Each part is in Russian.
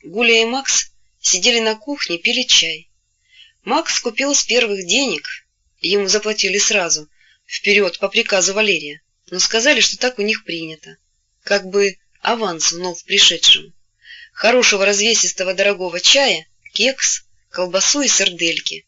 Гуля и Макс сидели на кухне, пили чай. Макс купил с первых денег, ему заплатили сразу, вперед, по приказу Валерия, но сказали, что так у них принято, как бы аванс вновь пришедшему. Хорошего развесистого дорогого чая, кекс, колбасу и сардельки.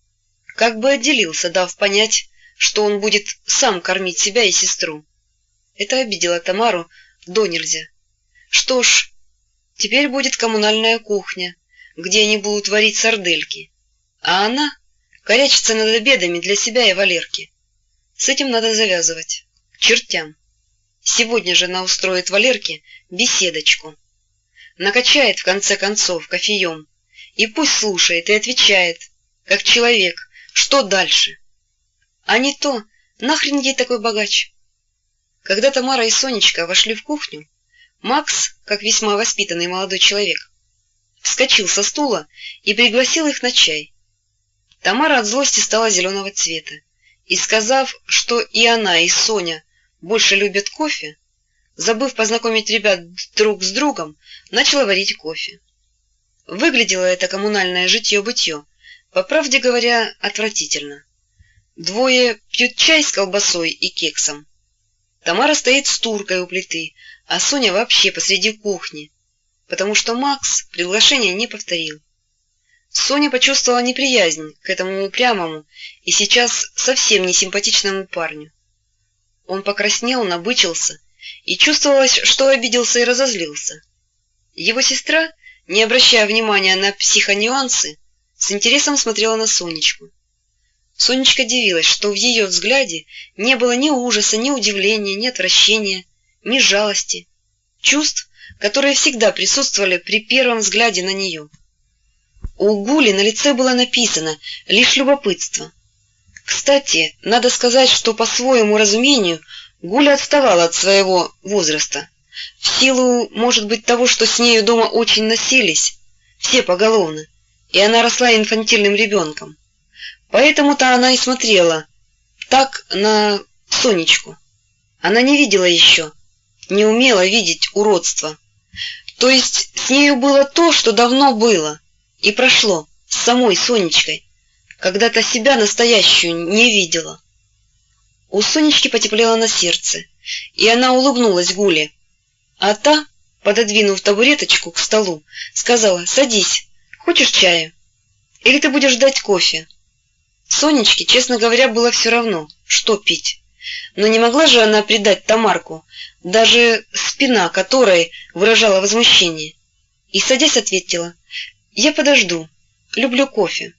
Как бы отделился, дав понять, что он будет сам кормить себя и сестру. Это обидело Тамару до нельзя. Что ж, теперь будет коммунальная кухня, где они будут варить сардельки, а она корячится над обедами для себя и Валерки. С этим надо завязывать. К чертям. Сегодня же она устроит Валерке беседочку. Накачает, в конце концов, кофеем, и пусть слушает и отвечает, как человек, что дальше. А не то, нахрен ей такой богач? Когда Тамара и Сонечка вошли в кухню, Макс, как весьма воспитанный молодой человек, вскочил со стула и пригласил их на чай. Тамара от злости стала зеленого цвета, и, сказав, что и она, и Соня больше любят кофе, забыв познакомить ребят друг с другом, начала варить кофе. Выглядело это коммунальное житье-бытье, по правде говоря, отвратительно. Двое пьют чай с колбасой и кексом. Тамара стоит с туркой у плиты, а Соня вообще посреди кухни, потому что Макс приглашение не повторил. Соня почувствовала неприязнь к этому упрямому и сейчас совсем не симпатичному парню. Он покраснел, набычился, и чувствовалось, что обиделся и разозлился. Его сестра, не обращая внимания на психонюансы, с интересом смотрела на Сонечку. Сонечка дивилась, что в ее взгляде не было ни ужаса, ни удивления, ни отвращения, ни жалости, чувств, которые всегда присутствовали при первом взгляде на нее. У Гули на лице было написано лишь любопытство. Кстати, надо сказать, что по своему разумению Гуля отставала от своего возраста, в силу, может быть, того, что с нею дома очень носились, все поголовно, и она росла инфантильным ребенком. Поэтому-то она и смотрела так на Сонечку. Она не видела еще, не умела видеть уродства. То есть с нею было то, что давно было, и прошло с самой Сонечкой, когда-то себя настоящую не видела. У Сонечки потеплело на сердце, и она улыбнулась Гуле, а та, пододвинув табуреточку к столу, сказала: «Садись, хочешь чаю? Или ты будешь ждать кофе?» Сонечке, честно говоря, было все равно, что пить. Но не могла же она предать Тамарку, даже спина которой выражала возмущение. И, садясь, ответила: «Я подожду, люблю кофе».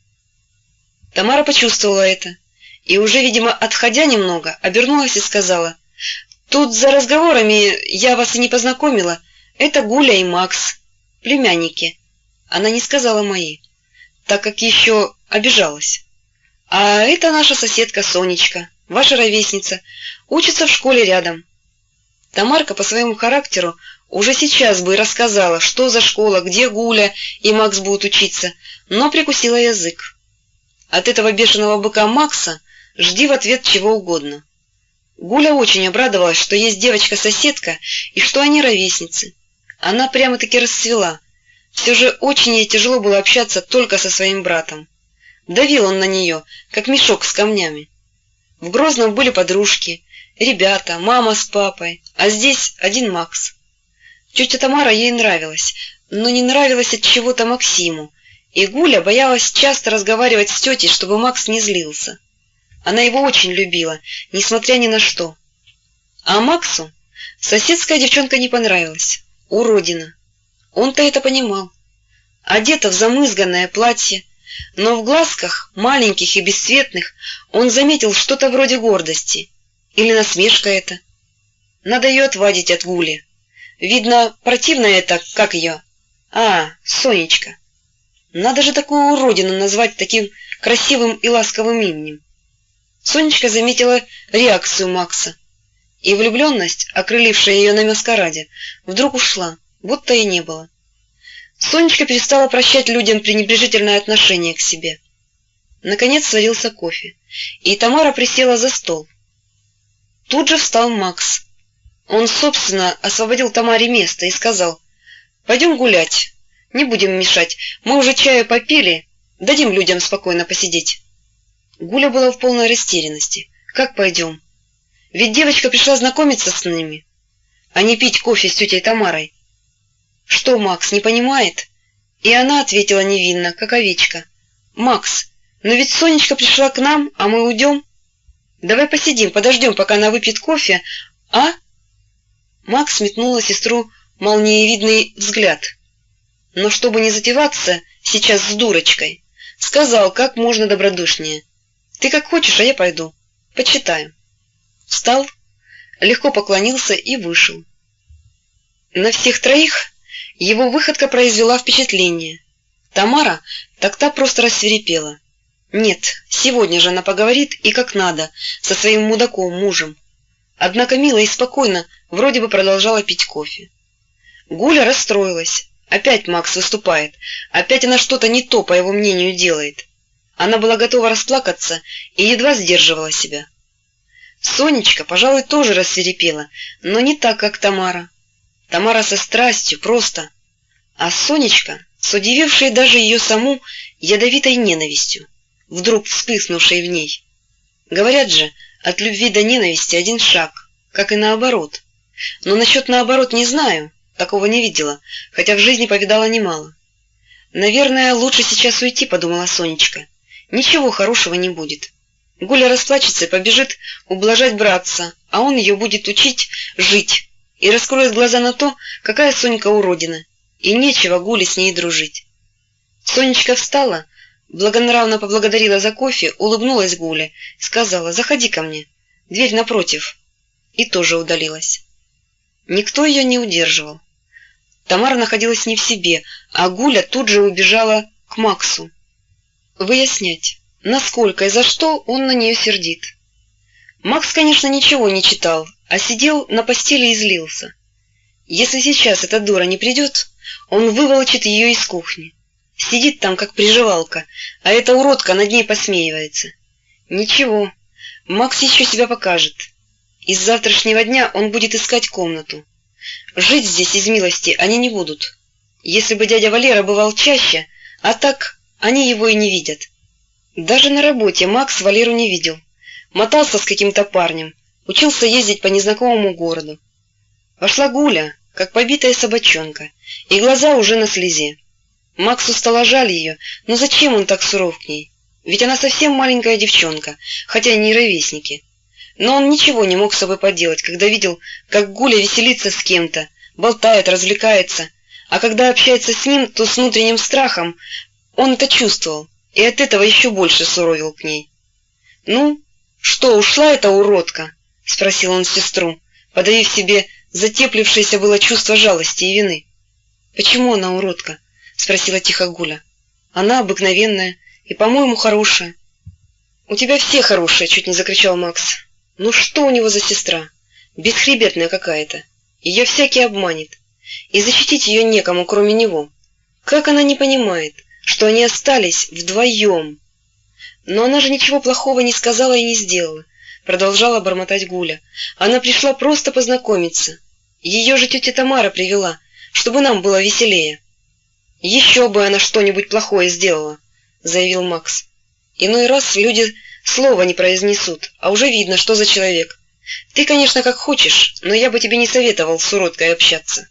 Тамара почувствовала это, и уже, видимо, отходя немного, обернулась и сказала: «Тут за разговорами я вас и не познакомила, это Гуля и Макс, племянники». Она не сказала мои, так как еще обижалась. «А это наша соседка Сонечка, ваша ровесница, учится в школе рядом». Тамарка по своему характеру уже сейчас бы рассказала, что за школа, где Гуля и Макс будут учиться, но прикусила язык. От этого бешеного быка Макса жди в ответ чего угодно. Гуля очень обрадовалась, что есть девочка-соседка и что они ровесницы. Она прямо-таки расцвела. Все же очень ей тяжело было общаться только со своим братом. Давил он на нее, как мешок с камнями. В Грозном были подружки, ребята, мама с папой, а здесь один Макс. Тетя Тамара ей нравилась, но не нравилась от чего-то Максиму, и Гуля боялась часто разговаривать с тетей, чтобы Макс не злился. Она его очень любила, несмотря ни на что. А Максу соседская девчонка не понравилась. Уродина. Он-то это понимал. Одета в замызганное платье, но в глазках, маленьких и бесцветных, он заметил что-то вроде гордости. Или насмешка это. Надо ее отвадить от Гули. Видно, противно это, как ее. Сонечка. Надо же такую уродину назвать таким красивым и ласковым именем. Сонечка заметила реакцию Макса, и влюбленность, окрылившая ее на маскараде, вдруг ушла, будто и не было. Сонечка перестала прощать людям пренебрежительное отношение к себе. Наконец сварился кофе, и Тамара присела за стол. Тут же встал Макс. Он, собственно, освободил Тамаре место и сказал: «Пойдем гулять. Не будем мешать, мы уже чаю попили, дадим людям спокойно посидеть. Гуля была в полной растерянности. Как пойдем? Ведь девочка пришла знакомиться с ними, а не пить кофе с тетей Тамарой. Что, Макс, не понимает? И она ответила невинно, как овечка. Макс, но ведь Сонечка пришла к нам, а мы уйдем. Давай посидим, подождем, пока она выпьет кофе, а? Макс метнул на сестру молниевидный взгляд. Но чтобы не затеваться сейчас с дурочкой, сказал как можно добродушнее. Ты как хочешь, а я пойду. Почитаю. Встал, легко поклонился и вышел. На всех троих его выходка произвела впечатление. Тамара так та просто рассвирепела. Нет, сегодня же она поговорит и как надо со своим мудаком мужем. Однако мило и спокойно вроде бы продолжала пить кофе. Гуля расстроилась. Опять Макс выступает. Опять она что-то не то, по его мнению, делает. Она была готова расплакаться и едва сдерживала себя. Сонечка, пожалуй, тоже рассвирепела, но не так, как Тамара. Тамара со страстью, просто. А Сонечка, с удивившей даже ее саму ядовитой ненавистью, вдруг вспыхнувшей в ней. Говорят же, от любви до ненависти один шаг, как и наоборот. Но насчет наоборот не знаю, такого не видела, хотя в жизни повидала немало. Наверное, лучше сейчас уйти, подумала Сонечка. Ничего хорошего не будет. Гуля расплачется и побежит ублажать братца, а он ее будет учить жить и раскроет глаза на то, какая Сонька уродина, и нечего Гуле с ней дружить. Сонечка встала, благонравно поблагодарила за кофе, улыбнулась Гуле, сказала: «Заходи ко мне, дверь напротив», и тоже удалилась. Никто ее не удерживал. Тамара находилась не в себе, а Гуля тут же убежала к Максу выяснять, насколько и за что он на нее сердит. Макс, конечно, ничего не читал, а сидел на постели и злился. Если сейчас эта дура не придет, он выволочит ее из кухни. Сидит там, как приживалка, а эта уродка над ней посмеивается. Ничего, Макс еще себя покажет. И с завтрашнего дня он будет искать комнату. Жить здесь из милости они не будут. Если бы дядя Валера бывал чаще, а так они его и не видят. Даже на работе Макс Валеру не видел. Мотался с каким-то парнем, учился ездить по незнакомому городу. Вошла Гуля, как побитая собачонка, и глаза уже на слезе. Максу стало жаль ее, но зачем он так суров к ней? Ведь она совсем маленькая девчонка, хотя и не ровесники. Но он ничего не мог с собой поделать, когда видел, как Гуля веселится с кем-то, болтает, развлекается, а когда общается с ним, то с внутренним страхом. Он это чувствовал, и от этого еще больше суровил к ней. «Ну, что, ушла эта уродка?» — спросил он сестру, подавив себе затеплившееся было чувство жалости и вины. «Почему она уродка?» — спросила тихо Гуля. «Она обыкновенная и, по-моему, хорошая». «У тебя все хорошие!» — чуть не закричал Макс. «Ну что у него за сестра? Бесхребетная какая-то. Ее всякий обманет. И защитить ее некому, кроме него. Как она не понимает, что они остались вдвоем?» «Но она же ничего плохого не сказала и не сделала», — продолжала бормотать Гуля. «Она пришла просто познакомиться. Ее же тетя Тамара привела, чтобы нам было веселее». «Еще бы она что-нибудь плохое сделала», — заявил Макс. «Иной раз люди слова не произнесут, а уже видно, что за человек. Ты, конечно, как хочешь, но я бы тебе не советовал с уродкой общаться».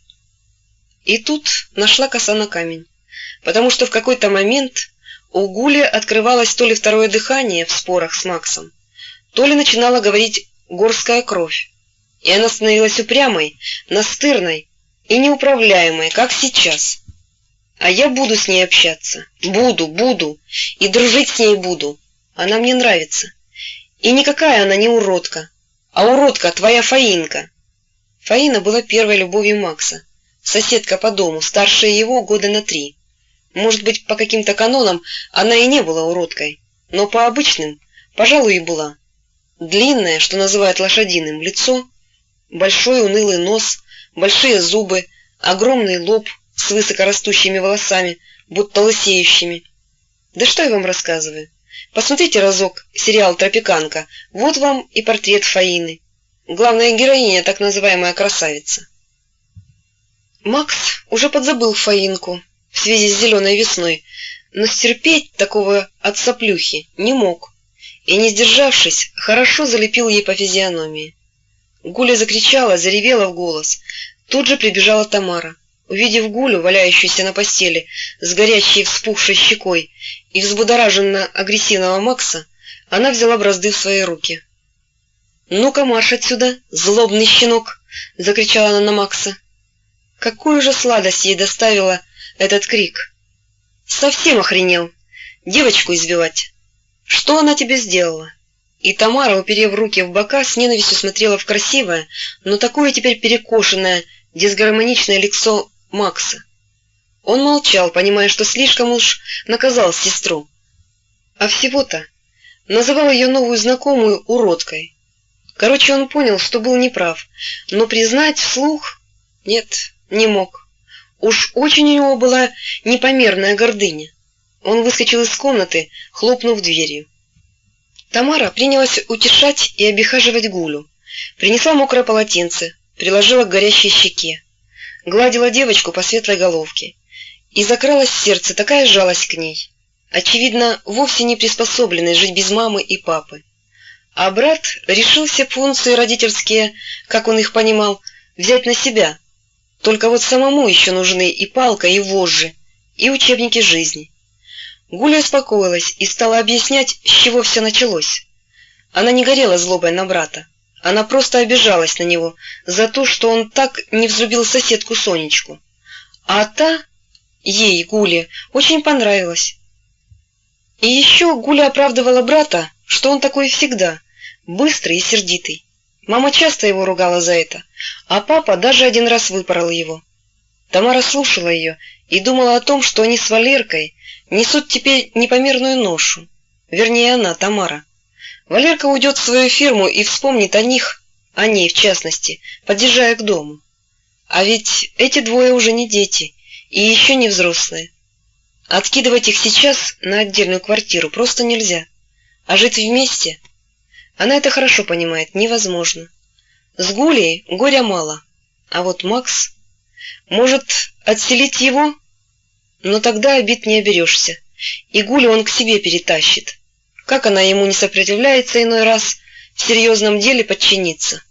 И тут нашла коса на камень, потому что в какой-то момент у Гули открывалось то ли второе дыхание в спорах с Максом, то ли начинала говорить горская кровь, и она становилась упрямой, настырной и неуправляемой, как сейчас. А я буду с ней общаться, буду, и дружить с ней буду. Она мне нравится. И никакая она не уродка, а уродка твоя Фаинка. Фаина была первой любовью Макса, соседка по дому, старшая его года на 3. Может быть, по каким-то канонам она и не была уродкой, но по обычным, пожалуй, и была. Длинное, что называют лошадиным, лицо, большой унылый нос, большие зубы, огромный лоб с высокорастущими волосами, будто лысеющими. Да что я вам рассказываю? Посмотрите разок сериал «Тропиканка», вот вам и портрет Фаины. Главная героиня, так называемая красавица. Макс уже подзабыл Фаинку, в связи с зеленой весной, но стерпеть такого отсоплюхи не мог и, не сдержавшись, хорошо залепил ей по физиономии. Гуля закричала, заревела в голос. Тут же прибежала Тамара. Увидев Гулю, валяющуюся на постели, с горящей вспухшей щекой, и взбудораженно-агрессивного Макса, она взяла бразды в свои руки. «Ну-ка, марш отсюда, злобный щенок!» — закричала она на Макса. Какую же сладость ей доставила этот крик! «Совсем охренел! Девочку избивать! Что она тебе сделала?» И Тамара, уперев руки в бока, с ненавистью смотрела в красивое, но такое теперь перекошенное, дисгармоничное лицо Макса. Он молчал, понимая, что слишком уж наказал сестру. А всего-то называл ее новую знакомую уродкой. Короче, он понял, что был неправ, но признать вслух нет, не мог. Уж очень у него была непомерная гордыня. Он выскочил из комнаты, хлопнув дверью. Тамара принялась утешать и обихаживать Гулю. Принесла мокрое полотенце, приложила к горящей щеке. Гладила девочку по светлой головке. И закралась в сердце такая жалость к ней, очевидно, вовсе не приспособленной жить без мамы и папы. А брат решил все функции родительские, как он их понимал, взять на себя. Только вот самому еще нужны и палка, и вожжи, и учебники жизни. Гуля успокоилась и стала объяснять, с чего все началось. Она не горела злобой на брата. Она просто обижалась на него за то, что он так не взлюбил соседку Сонечку. А та, ей, Гуле, очень понравилась. И еще Гуля оправдывала брата, что он такой всегда, быстрый и сердитый. Мама часто его ругала за это, а папа даже один раз выпорол его. Тамара слушала ее и думала о том, что они с Валеркой несут теперь непомерную ношу. Вернее, она, Тамара. Валерка уйдет в свою фирму и вспомнит о них, о ней в частности, подъезжая к дому. А ведь эти двое уже не дети и еще не взрослые. Откидывать их сейчас на отдельную квартиру просто нельзя. А жить вместе, она это хорошо понимает, невозможно. С Гулей горя мало, а вот Макс... Может, отселить его? Но тогда обид не оберешься, и Гулю он к себе перетащит. Как она ему не сопротивляется иной раз в серьезном деле подчиниться?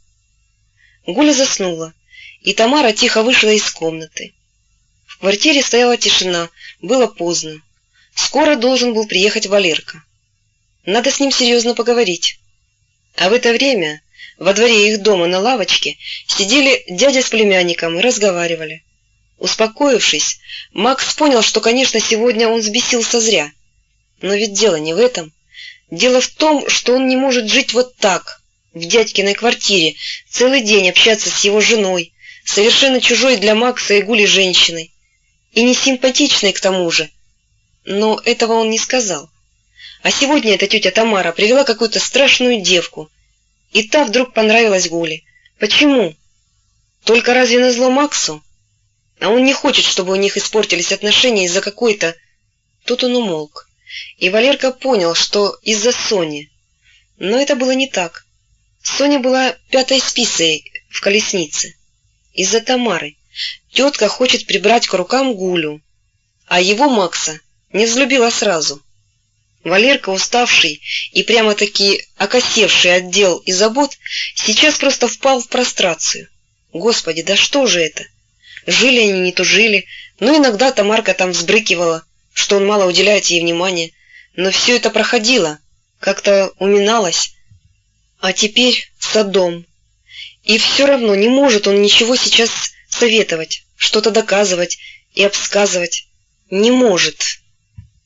Гуля заснула, и Тамара тихо вышла из комнаты. В квартире стояла тишина, было поздно. Скоро должен был приехать Валерка. Надо с ним серьезно поговорить. А в это время во дворе их дома на лавочке сидели дядя с племянником и разговаривали. Успокоившись, Макс понял, что, конечно, сегодня он взбесился зря. Но ведь дело не в этом. Дело в том, что он не может жить вот так, в дядькиной квартире, целый день общаться с его женой, совершенно чужой для Макса и Гули женщиной, и не симпатичной к тому же. Но этого он не сказал. А сегодня эта тетя Тамара привела какую-то страшную девку, и та вдруг понравилась Гуле. Почему? Только разве назло Максу? А он не хочет, чтобы у них испортились отношения из-за какой-то... Тут он умолк. И Валерка понял, что из-за Сони. Но это было не так. Соня была пятой спицей в колеснице. Из-за Тамары. Тетка хочет прибрать к рукам Гулю. А его, Макса, не взлюбила сразу. Валерка, уставший и прямо-таки окосевший от дел и забот, сейчас просто впал в прострацию. Господи, да что же это? Жили они, не тужили, но иногда Тамарка там взбрыкивала, что он мало уделяет ей внимания, но все это проходило, как-то уминалось. А теперь Содом. И все равно не может он ничего сейчас советовать, что-то доказывать и обсказывать. Не может.